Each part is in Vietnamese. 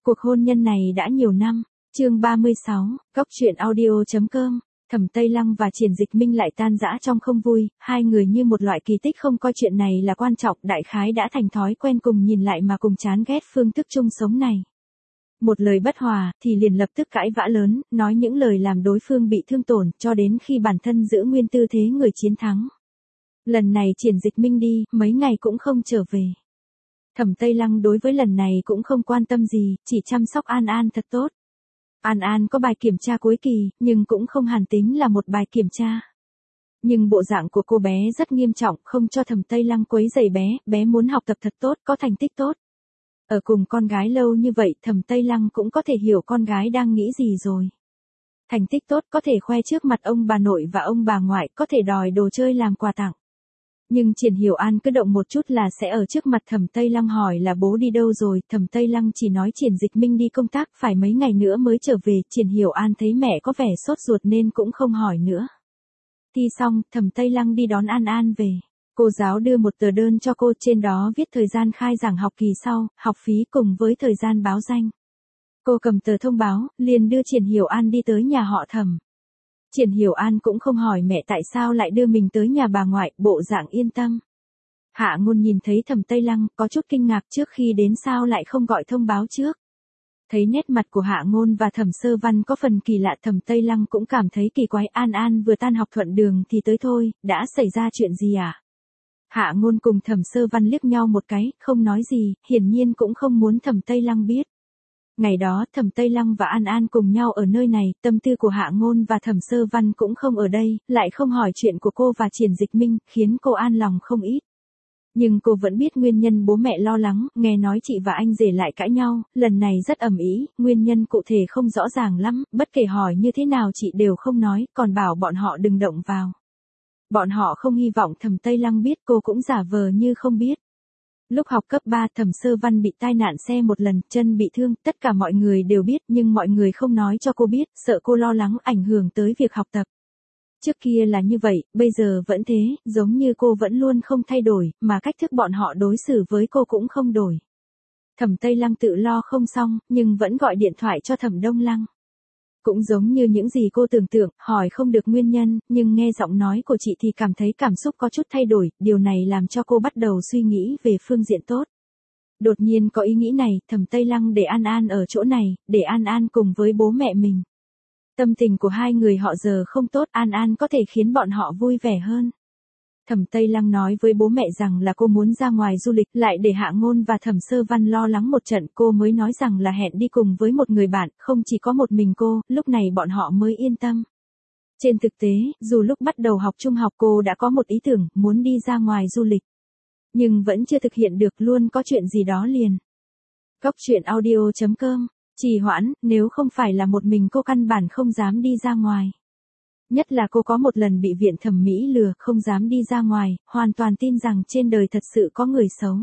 Cuộc hôn nhân này đã nhiều năm. Chương 36, Góc truyện audio.com. Thẩm Tây Lăng và Triển Dịch Minh lại tan rã trong không vui, hai người như một loại kỳ tích không coi chuyện này là quan trọng, đại khái đã thành thói quen cùng nhìn lại mà cùng chán ghét phương thức chung sống này. Một lời bất hòa, thì liền lập tức cãi vã lớn, nói những lời làm đối phương bị thương tổn, cho đến khi bản thân giữ nguyên tư thế người chiến thắng. Lần này Triển Dịch Minh đi, mấy ngày cũng không trở về. Thẩm Tây Lăng đối với lần này cũng không quan tâm gì, chỉ chăm sóc An An thật tốt. An An có bài kiểm tra cuối kỳ, nhưng cũng không hẳn tính là một bài kiểm tra. Nhưng bộ dạng của cô bé rất nghiêm trọng, không cho Thẩm Tây Lăng quấy rầy bé, bé muốn học tập thật tốt, có thành tích tốt. Ở cùng con gái lâu như vậy, Thẩm Tây Lăng cũng có thể hiểu con gái đang nghĩ gì rồi. Thành tích tốt có thể khoe trước mặt ông bà nội và ông bà ngoại, có thể đòi đồ chơi làm quà tặng. Nhưng Triển Hiểu An cứ động một chút là sẽ ở trước mặt Thẩm Tây Lăng hỏi là bố đi đâu rồi, Thẩm Tây Lăng chỉ nói Triển Dịch Minh đi công tác phải mấy ngày nữa mới trở về, Triển Hiểu An thấy mẹ có vẻ sốt ruột nên cũng không hỏi nữa. Thi xong, Thẩm Tây Lăng đi đón An An về. Cô giáo đưa một tờ đơn cho cô, trên đó viết thời gian khai giảng học kỳ sau, học phí cùng với thời gian báo danh. Cô cầm tờ thông báo, liền đưa Triển Hiểu An đi tới nhà họ Thẩm. Triển Hiểu An cũng không hỏi mẹ tại sao lại đưa mình tới nhà bà ngoại, bộ dạng yên tâm. Hạ Ngôn nhìn thấy Thẩm Tây Lăng, có chút kinh ngạc, trước khi đến sao lại không gọi thông báo trước. Thấy nét mặt của Hạ Ngôn và Thẩm Sơ Văn có phần kỳ lạ, Thẩm Tây Lăng cũng cảm thấy kỳ quái. An An vừa tan học thuận đường thì tới thôi, đã xảy ra chuyện gì à? Hạ Ngôn cùng Thẩm Sơ Văn liếc nhau một cái, không nói gì, hiển nhiên cũng không muốn Thẩm Tây Lăng biết. Ngày đó Thẩm Tây Lăng và An An cùng nhau ở nơi này, tâm tư của Hạ Ngôn và Thẩm Sơ Văn cũng không ở đây, lại không hỏi chuyện của cô và Triển Dịch Minh, khiến cô an lòng không ít. Nhưng cô vẫn biết nguyên nhân bố mẹ lo lắng, nghe nói chị và anh rể lại cãi nhau, lần này rất ầm ĩ, nguyên nhân cụ thể không rõ ràng lắm, bất kể hỏi như thế nào chị đều không nói, còn bảo bọn họ đừng động vào. Bọn họ không hy vọng Thẩm Tây Lăng biết, cô cũng giả vờ như không biết. Lúc học cấp 3, Thẩm Sơ Văn bị tai nạn xe một lần, chân bị thương, tất cả mọi người đều biết nhưng mọi người không nói cho cô biết, sợ cô lo lắng ảnh hưởng tới việc học tập. Trước kia là như vậy, bây giờ vẫn thế, giống như cô vẫn luôn không thay đổi, mà cách thức bọn họ đối xử với cô cũng không đổi. Thẩm Tây Lăng tự lo không xong, nhưng vẫn gọi điện thoại cho Thẩm Đông Lăng. Cũng giống như những gì cô tưởng tượng, hỏi không được nguyên nhân, nhưng nghe giọng nói của chị thì cảm thấy cảm xúc có chút thay đổi, điều này làm cho cô bắt đầu suy nghĩ về phương diện tốt. Đột nhiên có ý nghĩ này, Thẩm Tây Lăng để An An ở chỗ này, để An An cùng với bố mẹ mình. Tâm tình của hai người họ giờ không tốt, An An có thể khiến bọn họ vui vẻ hơn. Thẩm Tây Lăng nói với bố mẹ rằng là cô muốn ra ngoài du lịch, lại để Hạ Ngôn và Thẩm Sơ Văn lo lắng một trận, cô mới nói rằng là hẹn đi cùng với một người bạn, không chỉ có một mình cô, lúc này bọn họ mới yên tâm. Trên thực tế, dù lúc bắt đầu học trung học cô đã có một ý tưởng, muốn đi ra ngoài du lịch. Nhưng vẫn chưa thực hiện được, luôn có chuyện gì đó liền. Góc truyện audio.com, trì hoãn, nếu không phải là một mình cô căn bản không dám đi ra ngoài. Nhất là cô có một lần bị viện thẩm mỹ lừa, không dám đi ra ngoài, hoàn toàn tin rằng trên đời thật sự có người xấu.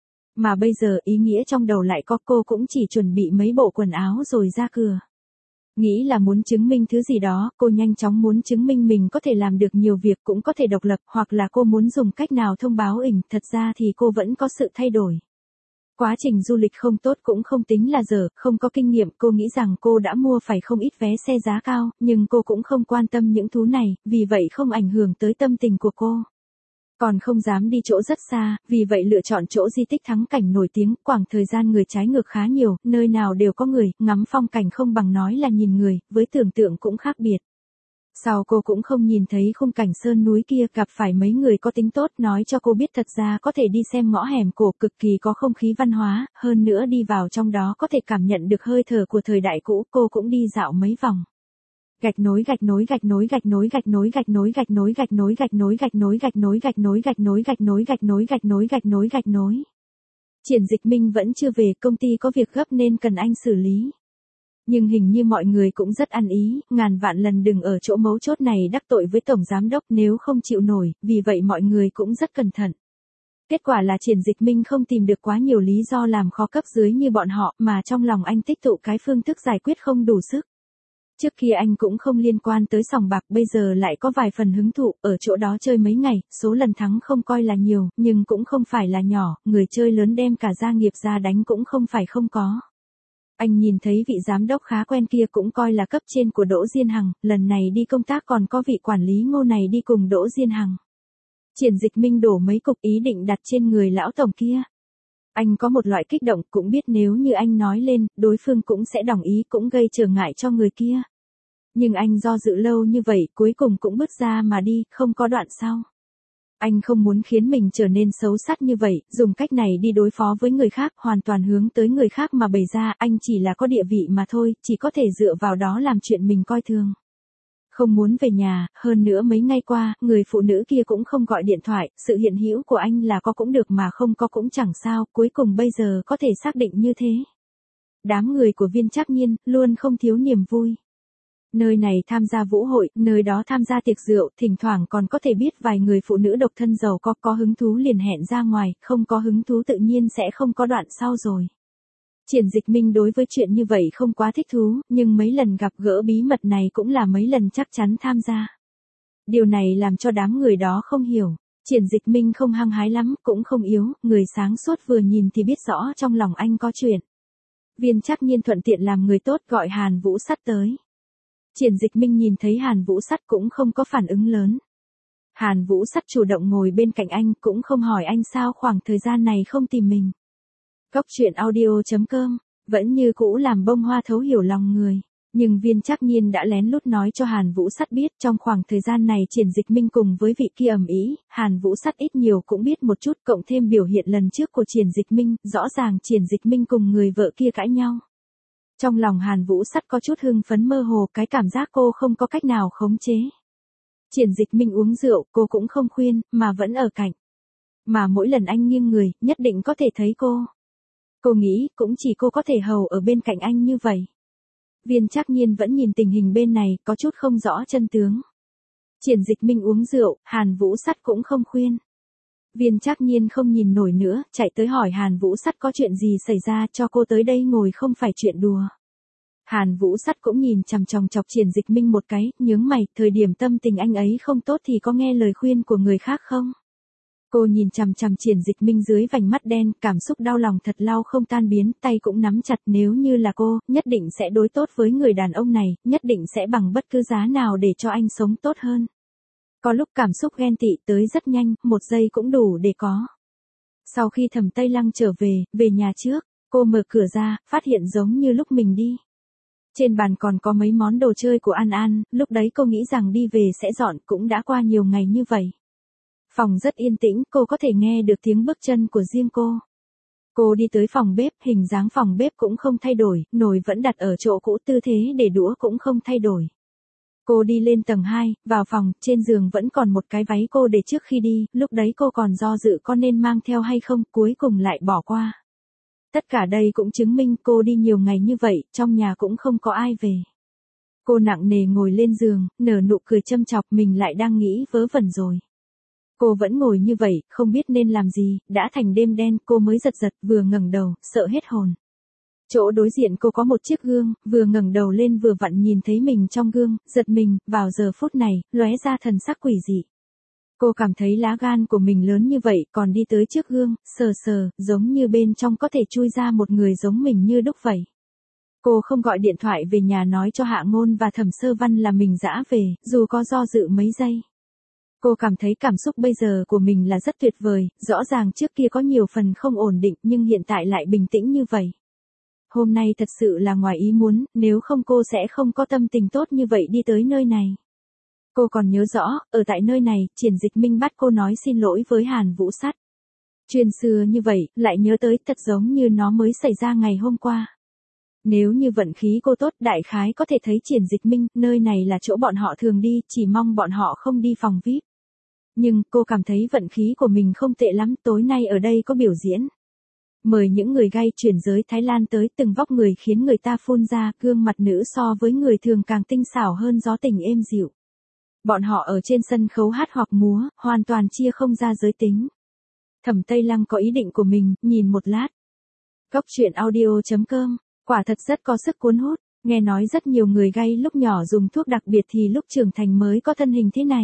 Mà bây giờ ý nghĩa trong đầu lại có, cô cũng chỉ chuẩn bị mấy bộ quần áo rồi ra cửa. Nghĩ là muốn chứng minh thứ gì đó, cô nhanh chóng muốn chứng minh mình có thể làm được nhiều việc, cũng có thể độc lập, hoặc là cô muốn dùng cách nào thông báo ỉnh, thật ra thì cô vẫn có sự thay đổi. Quá trình du lịch không tốt cũng không tính là dở, không có kinh nghiệm, cô nghĩ rằng cô đã mua phải không ít vé xe giá cao, nhưng cô cũng không quan tâm những thứ này, vì vậy không ảnh hưởng tới tâm tình của cô. Còn không dám đi chỗ rất xa, vì vậy lựa chọn chỗ di tích thắng cảnh nổi tiếng, khoảng thời gian người trái ngược khá nhiều, nơi nào đều có người, ngắm phong cảnh không bằng nói là nhìn người, với tưởng tượng cũng khác biệt. Sau cô cũng không nhìn thấy khung cảnh sơn núi kia, gặp phải mấy người có tính tốt nói cho cô biết thật ra có thể đi xem ngõ hẻm cổ, cực kỳ có không khí văn hóa, hơn nữa đi vào trong đó có thể cảm nhận được hơi thở của thời đại cũ, cô cũng đi dạo mấy vòng. Gạch nối gạch nối gạch nối gạch nối gạch nối gạch nối gạch nối gạch nối gạch nối gạch nối gạch nối gạch nối gạch nối gạch nối gạch nối gạch nối gạch nối gạch nối. Triển Dịch Minh vẫn chưa về, công ty có việc gấp nên cần anh xử lý. Nhưng hình như mọi người cũng rất ăn ý, ngàn vạn lần đừng ở chỗ mấu chốt này đắc tội với tổng giám đốc nếu không chịu nổi, vì vậy mọi người cũng rất cẩn thận. Kết quả là Triển Dịch Minh không tìm được quá nhiều lý do làm khó cấp dưới như bọn họ, mà trong lòng anh tích tụ cái phương thức giải quyết không đủ sức. Trước kia anh cũng không liên quan tới sòng bạc, bây giờ lại có vài phần hứng thụ, ở chỗ đó chơi mấy ngày, số lần thắng không coi là nhiều, nhưng cũng không phải là nhỏ, người chơi lớn đem cả gia nghiệp ra đánh cũng không phải không có. Anh nhìn thấy vị giám đốc khá quen kia cũng coi là cấp trên của Đỗ Diên Hằng, lần này đi công tác còn có vị quản lý Ngô này đi cùng Đỗ Diên Hằng. Triển Dịch Minh đổ mấy cục ý định đặt trên người lão tổng kia. Anh có một loại kích động, cũng biết nếu như anh nói lên, đối phương cũng sẽ đồng ý, cũng gây trở ngại cho người kia. Nhưng anh do dự lâu như vậy, cuối cùng cũng bước ra mà đi, không có đoạn sau. Anh không muốn khiến mình trở nên xấu sắc như vậy, dùng cách này đi đối phó với người khác, hoàn toàn hướng tới người khác mà bày ra, anh chỉ là có địa vị mà thôi, chỉ có thể dựa vào đó làm chuyện mình coi thường. Không muốn về nhà, hơn nữa mấy ngày qua, người phụ nữ kia cũng không gọi điện thoại, sự hiện hữu của anh là có cũng được mà không có cũng chẳng sao, cuối cùng bây giờ có thể xác định như thế. Đám người của Viên Trác Nhiên, luôn không thiếu niềm vui. Nơi này tham gia vũ hội, nơi đó tham gia tiệc rượu, thỉnh thoảng còn có thể biết vài người phụ nữ độc thân giàu có hứng thú liền hẹn ra ngoài, không có hứng thú tự nhiên sẽ không có đoạn sau rồi. Triển Dịch Minh đối với chuyện như vậy không quá thích thú, nhưng mấy lần gặp gỡ bí mật này cũng là mấy lần chắc chắn tham gia. Điều này làm cho đám người đó không hiểu. Triển Dịch Minh không hăng hái lắm, cũng không yếu, người sáng suốt vừa nhìn thì biết rõ trong lòng anh có chuyện. Viên Trác Nhiên thuận tiện làm người tốt gọi Hàn Vũ Sắt tới. Triển Dịch Minh nhìn thấy Hàn Vũ Sắt cũng không có phản ứng lớn. Hàn Vũ Sắt chủ động ngồi bên cạnh anh, cũng không hỏi anh sao khoảng thời gian này không tìm mình. Góc truyện audio.com, vẫn như cũ làm bông hoa thấu hiểu lòng người. Nhưng Viên Trác Nhiên đã lén lút nói cho Hàn Vũ Sắt biết trong khoảng thời gian này Triển Dịch Minh cùng với vị kia ầm ĩ, Hàn Vũ Sắt ít nhiều cũng biết một chút, cộng thêm biểu hiện lần trước của Triển Dịch Minh, rõ ràng Triển Dịch Minh cùng người vợ kia cãi nhau. Trong lòng Hàn Vũ Sắt có chút hưng phấn mơ hồ, cái cảm giác cô không có cách nào khống chế. Triển Dịch Minh uống rượu, cô cũng không khuyên, mà vẫn ở cạnh. Mà mỗi lần anh nghiêng người, nhất định có thể thấy cô. Cô nghĩ, cũng chỉ cô có thể hầu ở bên cạnh anh như vậy. Viên Trác Nhiên vẫn nhìn tình hình bên này, có chút không rõ chân tướng. Triển Dịch Minh uống rượu, Hàn Vũ Sắt cũng không khuyên. Viên Trác Nhiên không nhìn nổi nữa, chạy tới hỏi Hàn Vũ Sắt có chuyện gì xảy ra, cho cô tới đây ngồi không phải chuyện đùa. Hàn Vũ Sắt cũng nhìn chằm chọc Triển Dịch Minh một cái, nhướng mày, thời điểm tâm tình anh ấy không tốt thì có nghe lời khuyên của người khác không? Cô nhìn chằm Triển Dịch Minh dưới vành mắt đen, cảm xúc đau lòng thật lâu không tan biến, tay cũng nắm chặt, nếu như là cô, nhất định sẽ đối tốt với người đàn ông này, nhất định sẽ bằng bất cứ giá nào để cho anh sống tốt hơn. Có lúc cảm xúc ghen tị tới rất nhanh, một giây cũng đủ để có. Sau khi Thẩm Tây Lăng trở về nhà trước, cô mở cửa ra, phát hiện giống như lúc mình đi. Trên bàn còn có mấy món đồ chơi của An An, lúc đấy cô nghĩ rằng đi về sẽ dọn, cũng đã qua nhiều ngày như vậy. Phòng rất yên tĩnh, cô có thể nghe được tiếng bước chân của riêng cô. Cô đi tới phòng bếp, hình dáng phòng bếp cũng không thay đổi, nồi vẫn đặt ở chỗ cũ, tư thế để đũa cũng không thay đổi. Cô đi lên tầng 2, vào phòng, trên giường vẫn còn một cái váy cô để trước khi đi, lúc đấy cô còn do dự có nên mang theo hay không, cuối cùng lại bỏ qua. Tất cả đây cũng chứng minh cô đi nhiều ngày như vậy, trong nhà cũng không có ai về. Cô nặng nề ngồi lên giường, nở nụ cười châm chọc, mình lại đang nghĩ vớ vẩn rồi. Cô vẫn ngồi như vậy, không biết nên làm gì, đã thành đêm đen, cô mới giật vừa ngẩng đầu, sợ hết hồn. Chỗ đối diện cô có một chiếc gương, vừa ngẩng đầu lên vừa vặn nhìn thấy mình trong gương, giật mình, vào giờ phút này, lóe ra thần sắc quỷ dị. Cô cảm thấy lá gan của mình lớn như vậy, còn đi tới trước gương, sờ, giống như bên trong có thể chui ra một người giống mình như đúc vậy. Cô không gọi điện thoại về nhà nói cho Hạ Ngôn và Thẩm Sơ Văn là mình dã về, dù có do dự mấy giây. Cô cảm thấy cảm xúc bây giờ của mình là rất tuyệt vời, rõ ràng trước kia có nhiều phần không ổn định nhưng hiện tại lại bình tĩnh như vậy. Hôm nay thật sự là ngoài ý muốn, nếu không cô sẽ không có tâm tình tốt như vậy đi tới nơi này. Cô còn nhớ rõ, ở tại nơi này, Triển Dịch Minh bắt cô nói xin lỗi với Hàn Vũ Sắt. Chuyện xưa như vậy, lại nhớ tới thật giống như nó mới xảy ra ngày hôm qua. Nếu như vận khí cô tốt, đại khái có thể thấy Triển Dịch Minh, nơi này là chỗ bọn họ thường đi, chỉ mong bọn họ không đi phòng VIP. Nhưng, cô cảm thấy vận khí của mình không tệ lắm, tối nay ở đây có biểu diễn. Mời những người gay chuyển giới Thái Lan tới, từng vóc người khiến người ta phun ra, gương mặt nữ so với người thường càng tinh xảo hơn, gió tình êm dịu. Bọn họ ở trên sân khấu hát hoặc múa, hoàn toàn chia không ra giới tính. Thẩm Tây Lăng có ý định của mình, nhìn một lát. Góc truyện audio.com, quả thật rất có sức cuốn hút, nghe nói rất nhiều người gay lúc nhỏ dùng thuốc đặc biệt thì lúc trưởng thành mới có thân hình thế này.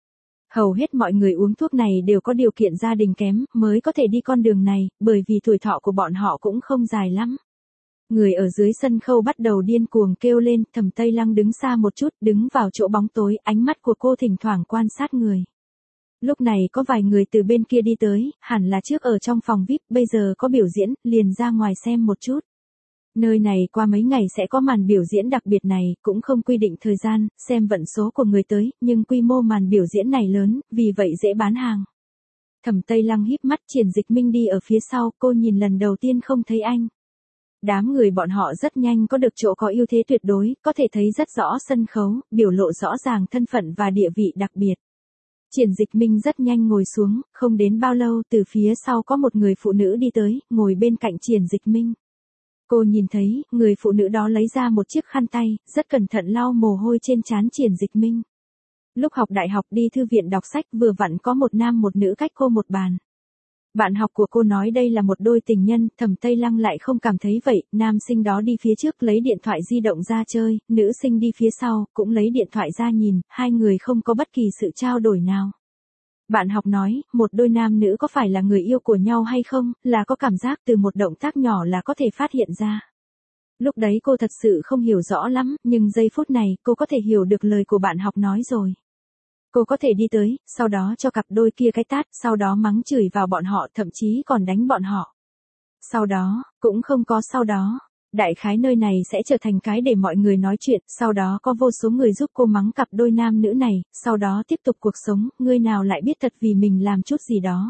Hầu hết mọi người uống thuốc này đều có điều kiện gia đình kém, mới có thể đi con đường này, bởi vì tuổi thọ của bọn họ cũng không dài lắm. Người ở dưới sân khấu bắt đầu điên cuồng kêu lên, Thẩm Tây Lăng đứng xa một chút, đứng vào chỗ bóng tối, ánh mắt của cô thỉnh thoảng quan sát người. Lúc này có vài người từ bên kia đi tới, hẳn là trước ở trong phòng VIP, bây giờ có biểu diễn, liền ra ngoài xem một chút. Nơi này qua mấy ngày sẽ có màn biểu diễn đặc biệt này, cũng không quy định thời gian, xem vận số của người tới, nhưng quy mô màn biểu diễn này lớn, vì vậy dễ bán hàng. Thẩm Tây Lăng híp mắt, Triển Dịch Minh đi ở phía sau, cô nhìn lần đầu tiên không thấy anh. Đám người bọn họ rất nhanh có được chỗ có ưu thế tuyệt đối, có thể thấy rất rõ sân khấu, biểu lộ rõ ràng thân phận và địa vị đặc biệt. Triển Dịch Minh rất nhanh ngồi xuống, không đến bao lâu từ phía sau có một người phụ nữ đi tới, ngồi bên cạnh Triển Dịch Minh. Cô nhìn thấy, người phụ nữ đó lấy ra một chiếc khăn tay, rất cẩn thận lau mồ hôi trên trán Triển Dịch Minh. Lúc học đại học đi thư viện đọc sách vừa vặn có một nam một nữ cách cô một bàn. Bạn học của cô nói đây là một đôi tình nhân, Thẩm Tây Lăng lại không cảm thấy vậy, nam sinh đó đi phía trước lấy điện thoại di động ra chơi, nữ sinh đi phía sau, cũng lấy điện thoại ra nhìn, hai người không có bất kỳ sự trao đổi nào. Bạn học nói, một đôi nam nữ có phải là người yêu của nhau hay không, là có cảm giác từ một động tác nhỏ là có thể phát hiện ra. Lúc đấy cô thật sự không hiểu rõ lắm, nhưng giây phút này cô có thể hiểu được lời của bạn học nói rồi. Cô có thể đi tới, sau đó cho cặp đôi kia cái tát, sau đó mắng chửi vào bọn họ, thậm chí còn đánh bọn họ. Sau đó, cũng không có sau đó. Đại khái nơi này sẽ trở thành cái để mọi người nói chuyện, sau đó có vô số người giúp cô mắng cặp đôi nam nữ này, sau đó tiếp tục cuộc sống, người nào lại biết thật vì mình làm chút gì đó.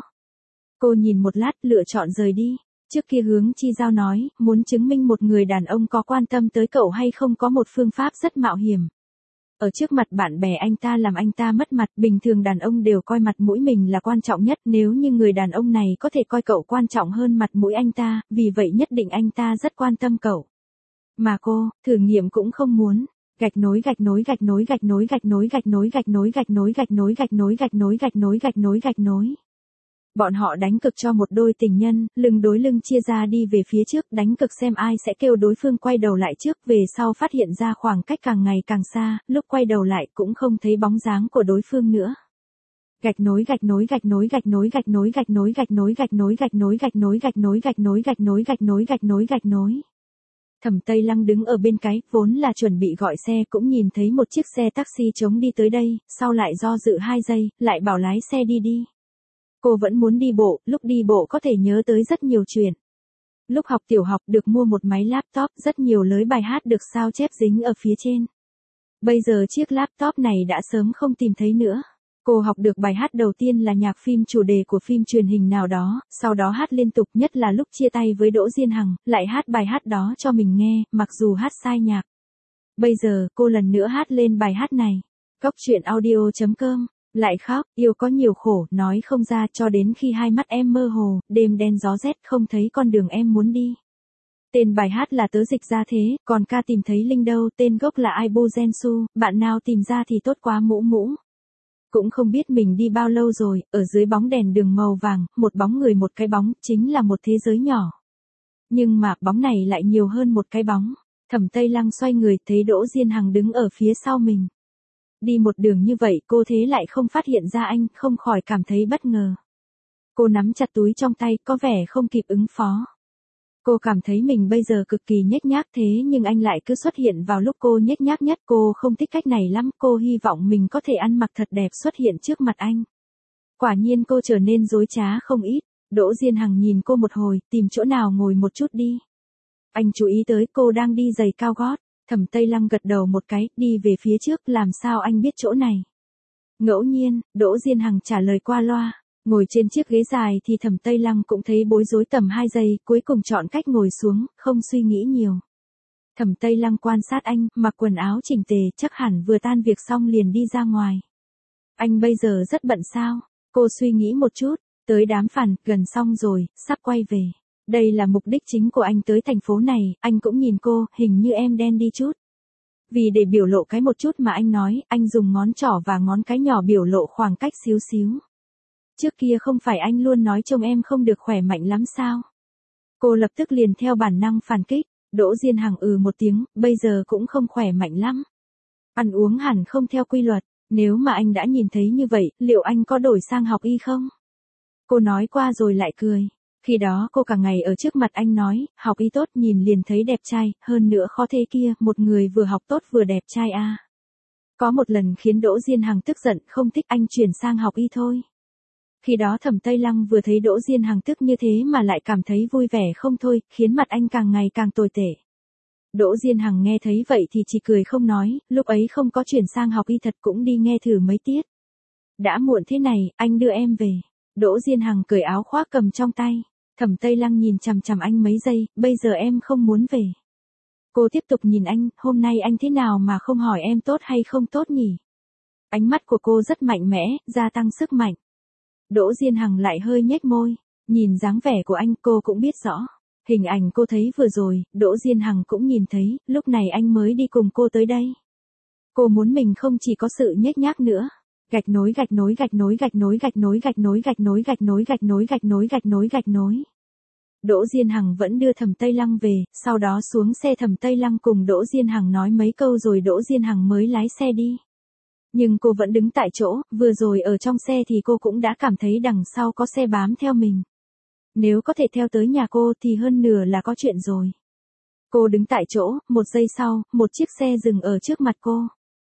Cô nhìn một lát, lựa chọn rời đi. Trước kia Hướng Chi Giao nói, muốn chứng minh một người đàn ông có quan tâm tới cậu hay không có một phương pháp rất mạo hiểm. Ở trước mặt bạn bè anh ta làm anh ta mất mặt, bình thường đàn ông đều coi mặt mũi mình là quan trọng nhất, nếu như người đàn ông này có thể coi cậu quan trọng hơn mặt mũi anh ta, vì vậy nhất định anh ta rất quan tâm cậu. Mà cô, thử nghiệm cũng không muốn. Gạch nối gạch nối gạch nối gạch nối gạch nối gạch nối gạch nối gạch nối gạch nối gạch nối gạch nối gạch nối gạch nối gạch nối. Bọn họ đánh cực cho một đôi tình nhân, lưng đối lưng chia ra đi về phía trước, đánh cực xem ai sẽ kêu đối phương quay đầu lại trước, về sau phát hiện ra khoảng cách càng ngày càng xa, lúc quay đầu lại cũng không thấy bóng dáng của đối phương nữa. Gạch nối gạch nối gạch nối gạch nối gạch nối gạch nối gạch nối gạch nối gạch nối gạch nối gạch nối gạch nối gạch nối gạch nối gạch nối gạch nối. Thẩm Tây Lăng đứng ở bên cái, vốn là chuẩn bị gọi xe cũng nhìn thấy một chiếc xe taxi trống đi tới đây, sau lại do dự 2 giây, lại bảo lái xe đi đi. Cô vẫn muốn đi bộ, lúc đi bộ có thể nhớ tới rất nhiều chuyện. Lúc học tiểu học được mua một máy laptop, rất nhiều lối bài hát được sao chép dính ở phía trên. Bây giờ chiếc laptop này đã sớm không tìm thấy nữa. Cô học được bài hát đầu tiên là nhạc phim chủ đề của phim truyền hình nào đó, sau đó hát liên tục, nhất là lúc chia tay với Đỗ Diên Hằng, lại hát bài hát đó cho mình nghe, mặc dù hát sai nhạc. Bây giờ, cô lần nữa hát lên bài hát này. Cóc truyện audio.com. Lại khóc, yêu có nhiều khổ, nói không ra cho đến khi hai mắt em mơ hồ, đêm đen gió rét không thấy con đường em muốn đi. Tên bài hát là Tớ Dịch Ra Thế, còn ca tìm thấy Linh đâu, tên gốc là Aibu Gensu, bạn nào tìm ra thì tốt quá mũ mũ. Cũng không biết mình đi bao lâu rồi, ở dưới bóng đèn đường màu vàng, một bóng người một cái bóng, chính là một thế giới nhỏ. Nhưng mà, bóng này lại nhiều hơn một cái bóng. Thẩm Tây Lăng xoay người, thấy Đỗ Diên Hằng đứng ở phía sau mình. Đi một đường như vậy cô thế lại không phát hiện ra anh, không khỏi cảm thấy bất ngờ. Cô nắm chặt túi trong tay, có vẻ không kịp ứng phó. Cô cảm thấy mình bây giờ cực kỳ nhếch nhác thế nhưng anh lại cứ xuất hiện vào lúc cô nhếch nhác nhất. Cô không thích cách này lắm, cô hy vọng mình có thể ăn mặc thật đẹp xuất hiện trước mặt anh. Quả nhiên cô trở nên dối trá không ít. Đỗ Diên Hằng nhìn cô một hồi, tìm chỗ nào ngồi một chút đi. Anh chú ý tới cô đang đi giày cao gót. Thẩm Tây Lăng gật đầu một cái, đi về phía trước, làm sao anh biết chỗ này? Ngẫu nhiên, Đỗ Diên Hằng trả lời qua loa. Ngồi trên chiếc ghế dài thì Thẩm Tây Lăng cũng thấy bối rối tầm 2 giây, cuối cùng chọn cách ngồi xuống, không suy nghĩ nhiều. Thẩm Tây Lăng quan sát anh, mặc quần áo chỉnh tề, chắc hẳn vừa tan việc xong liền đi ra ngoài. Anh bây giờ rất bận sao? Cô suy nghĩ một chút, tới đám phản, gần xong rồi, sắp quay về. Đây là mục đích chính của anh tới thành phố này, anh cũng nhìn cô, hình như em đen đi chút. Vì để biểu lộ cái một chút mà anh nói, anh dùng ngón trỏ và ngón cái nhỏ biểu lộ khoảng cách xíu xíu. Trước kia không phải anh luôn nói trông em không được khỏe mạnh lắm sao? Cô lập tức liền theo bản năng phản kích, Đỗ Diên Hằng một tiếng, bây giờ cũng không khỏe mạnh lắm. Ăn uống hẳn không theo quy luật, nếu mà anh đã nhìn thấy như vậy, liệu anh có đổi sang học y không? Cô nói qua rồi lại cười. Khi đó cô cả ngày ở trước mặt anh nói, học y tốt nhìn liền thấy đẹp trai, hơn nữa khó thế kia, một người vừa học tốt vừa đẹp trai à. Có một lần khiến Đỗ Diên Hằng tức giận, không thích anh chuyển sang học y thôi. Khi đó Thẩm Tây Lăng vừa thấy Đỗ Diên Hằng tức như thế mà lại cảm thấy vui vẻ không thôi, khiến mặt anh càng ngày càng tồi tệ. Đỗ Diên Hằng nghe thấy vậy thì chỉ cười không nói, lúc ấy không có chuyển sang học y thật cũng đi nghe thử mấy tiết. Đã muộn thế này, anh đưa em về. Đỗ Diên Hằng cởi áo khoác cầm trong tay. Thẩm Tây Lăng nhìn chằm chằm anh mấy giây, bây giờ em không muốn về. Cô tiếp tục nhìn anh, hôm nay anh thế nào mà không hỏi em tốt hay không tốt nhỉ? Ánh mắt của cô rất mạnh mẽ, gia tăng sức mạnh. Đỗ Diên Hằng lại hơi nhếch môi, nhìn dáng vẻ của anh cô cũng biết rõ. Hình ảnh cô thấy vừa rồi, Đỗ Diên Hằng cũng nhìn thấy, lúc này anh mới đi cùng cô tới đây. Cô muốn mình không chỉ có sự nhếch nhác nữa. Gạch nối gạch nối gạch nối gạch nối gạch nối gạch nối gạch nối gạch nối gạch nối gạch nối gạch nối gạch nối. Đỗ Diên Hằng vẫn đưa Thẩm Tây Lăng về, sau đó xuống xe Thẩm Tây Lăng cùng Đỗ Diên Hằng nói mấy câu rồi Đỗ Diên Hằng mới lái xe đi. Nhưng cô vẫn đứng tại chỗ, vừa rồi ở trong xe thì cô cũng đã cảm thấy đằng sau có xe bám theo mình. Nếu có thể theo tới nhà cô thì hơn nửa là có chuyện rồi. Cô đứng tại chỗ, một giây sau, một chiếc xe dừng ở trước mặt cô.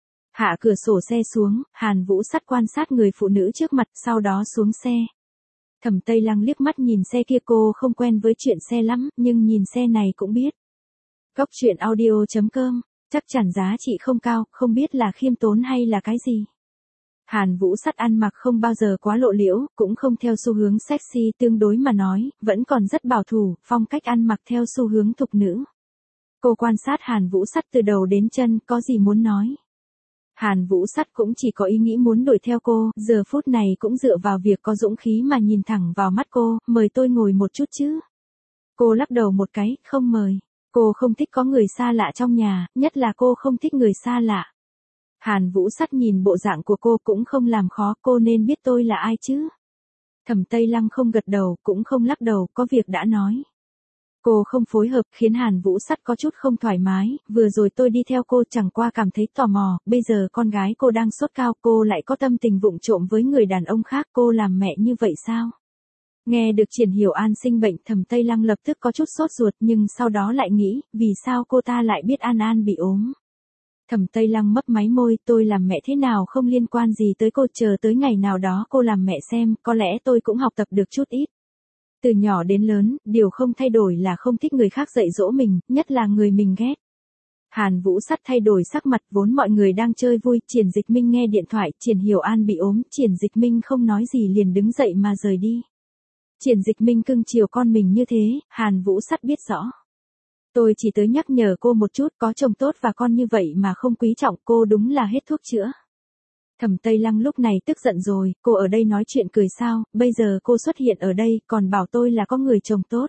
Hạ cửa sổ xe xuống, Hàn Vũ Sắt quan sát người phụ nữ trước mặt, sau đó xuống xe. Thẩm Tây Lăng liếc mắt nhìn xe kia, cô không quen với chuyện xe lắm, nhưng nhìn xe này cũng biết. Góc truyện audio.com, chắc chắn giá trị không cao, không biết là khiêm tốn hay là cái gì. Hàn Vũ Sắt ăn mặc không bao giờ quá lộ liễu, cũng không theo xu hướng sexy, tương đối mà nói, vẫn còn rất bảo thủ, phong cách ăn mặc theo xu hướng thục nữ. Cô quan sát Hàn Vũ Sắt từ đầu đến chân, có gì muốn nói. Hàn Vũ Sắt cũng chỉ có ý nghĩ muốn đuổi theo cô, giờ phút này cũng dựa vào việc có dũng khí mà nhìn thẳng vào mắt cô, mời tôi ngồi một chút chứ. Cô lắc đầu một cái, không mời. Cô không thích có người xa lạ trong nhà, nhất là cô không thích người xa lạ. Hàn Vũ Sắt nhìn bộ dạng của cô cũng không làm khó, cô nên biết tôi là ai chứ. Thẩm Tây Lăng không gật đầu, cũng không lắc đầu, có việc đã nói. Cô không phối hợp khiến Hàn Vũ Sắt có chút không thoải mái, vừa rồi tôi đi theo cô chẳng qua cảm thấy tò mò, bây giờ con gái cô đang sốt cao, cô lại có tâm tình vụng trộm với người đàn ông khác, cô làm mẹ như vậy sao? Nghe được Triển Hiểu An sinh bệnh, Thẩm Tây Lăng lập tức có chút sốt ruột nhưng sau đó lại nghĩ, vì sao cô ta lại biết An An bị ốm? Thẩm Tây Lăng mấp máy môi, tôi làm mẹ thế nào không liên quan gì tới cô, chờ tới ngày nào đó cô làm mẹ xem, có lẽ tôi cũng học tập được chút ít. Từ nhỏ đến lớn, điều không thay đổi là không thích người khác dạy dỗ mình, nhất là người mình ghét. Hàn Vũ Sắt thay đổi sắc mặt, vốn mọi người đang chơi vui, Triển Dịch Minh nghe điện thoại, Triển Hiểu An bị ốm, Triển Dịch Minh không nói gì liền đứng dậy mà rời đi. Triển Dịch Minh cưng chiều con mình như thế, Hàn Vũ Sắt biết rõ. Tôi chỉ tới nhắc nhở cô một chút, có chồng tốt và con như vậy mà không quý trọng cô đúng là hết thuốc chữa. Thẩm Tây Lăng lúc này tức giận rồi, cô ở đây nói chuyện cười sao, bây giờ cô xuất hiện ở đây, còn bảo tôi là có người chồng tốt.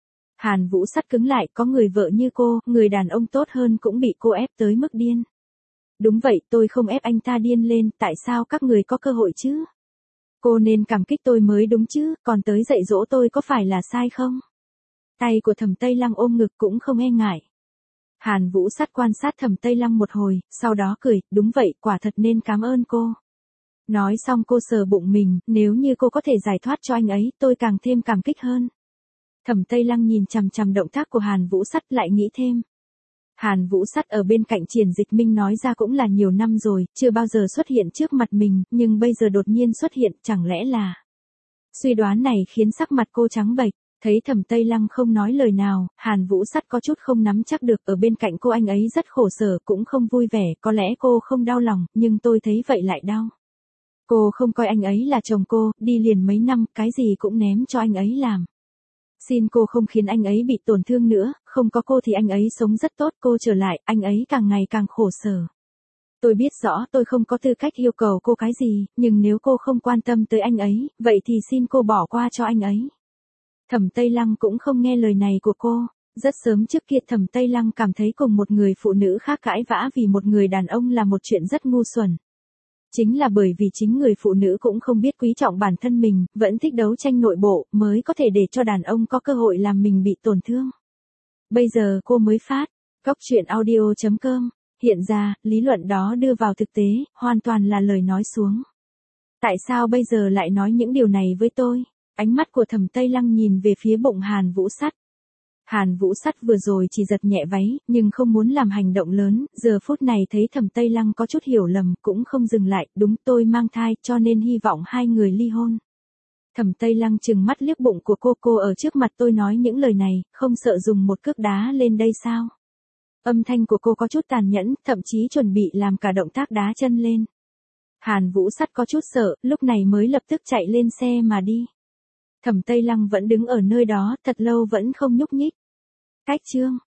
Hàn Vũ Sắt cứng lại, có người vợ như cô, người đàn ông tốt hơn cũng bị cô ép tới mức điên. Đúng vậy, tôi không ép anh ta điên lên, tại sao các người có cơ hội chứ? Cô nên cảm kích tôi mới đúng chứ, còn tới dạy dỗ tôi có phải là sai không? Tay của Thẩm Tây Lăng ôm ngực cũng không e ngại. Hàn Vũ Sắt quan sát Thẩm Tây Lăng một hồi, sau đó cười, đúng vậy, quả thật nên cảm ơn cô. Nói xong cô sờ bụng mình, nếu như cô có thể giải thoát cho anh ấy, tôi càng thêm cảm kích hơn. Thẩm Tây Lăng nhìn chằm chằm động tác của Hàn Vũ Sắt lại nghĩ thêm. Hàn Vũ Sắt ở bên cạnh Triển Dịch Minh nói ra cũng là nhiều năm rồi, chưa bao giờ xuất hiện trước mặt mình, nhưng bây giờ đột nhiên xuất hiện, chẳng lẽ là... Suy đoán này khiến sắc mặt cô trắng bệch. Thấy Thẩm Tây Lăng không nói lời nào, Hàn Vũ Sắt có chút không nắm chắc được, ở bên cạnh cô anh ấy rất khổ sở, cũng không vui vẻ, có lẽ cô không đau lòng, nhưng tôi thấy vậy lại đau. Cô không coi anh ấy là chồng cô, đi liền mấy năm, cái gì cũng ném cho anh ấy làm. Xin cô không khiến anh ấy bị tổn thương nữa, không có cô thì anh ấy sống rất tốt, cô trở lại, anh ấy càng ngày càng khổ sở. Tôi biết rõ tôi không có tư cách yêu cầu cô cái gì, nhưng nếu cô không quan tâm tới anh ấy, vậy thì xin cô bỏ qua cho anh ấy. Thẩm Tây Lăng cũng không nghe lời này của cô. Rất sớm trước kia Thẩm Tây Lăng cảm thấy cùng một người phụ nữ khác cãi vã vì một người đàn ông là một chuyện rất ngu xuẩn. Chính là bởi vì chính người phụ nữ cũng không biết quý trọng bản thân mình, vẫn thích đấu tranh nội bộ, mới có thể để cho đàn ông có cơ hội làm mình bị tổn thương. Bây giờ cô mới phát. Góc truyện audio.com. Hiện ra, lý luận đó đưa vào thực tế, hoàn toàn là lời nói suông. Tại sao bây giờ lại nói những điều này với tôi? Ánh mắt của Thẩm Tây Lăng nhìn về phía bụng Hàn Vũ Sắt. Hàn Vũ Sắt vừa rồi chỉ giật nhẹ váy, nhưng không muốn làm hành động lớn, giờ phút này thấy Thẩm Tây Lăng có chút hiểu lầm, cũng không dừng lại, đúng tôi mang thai, cho nên hy vọng hai người ly hôn. Thẩm Tây Lăng trừng mắt liếc bụng của cô ở trước mặt tôi nói những lời này, không sợ dùng một cước đá lên đây sao? Âm thanh của cô có chút tàn nhẫn, thậm chí chuẩn bị làm cả động tác đá chân lên. Hàn Vũ Sắt có chút sợ, lúc này mới lập tức chạy lên xe mà đi. Thẩm Tây Lăng vẫn đứng ở nơi đó, thật lâu vẫn không nhúc nhích. Cách chương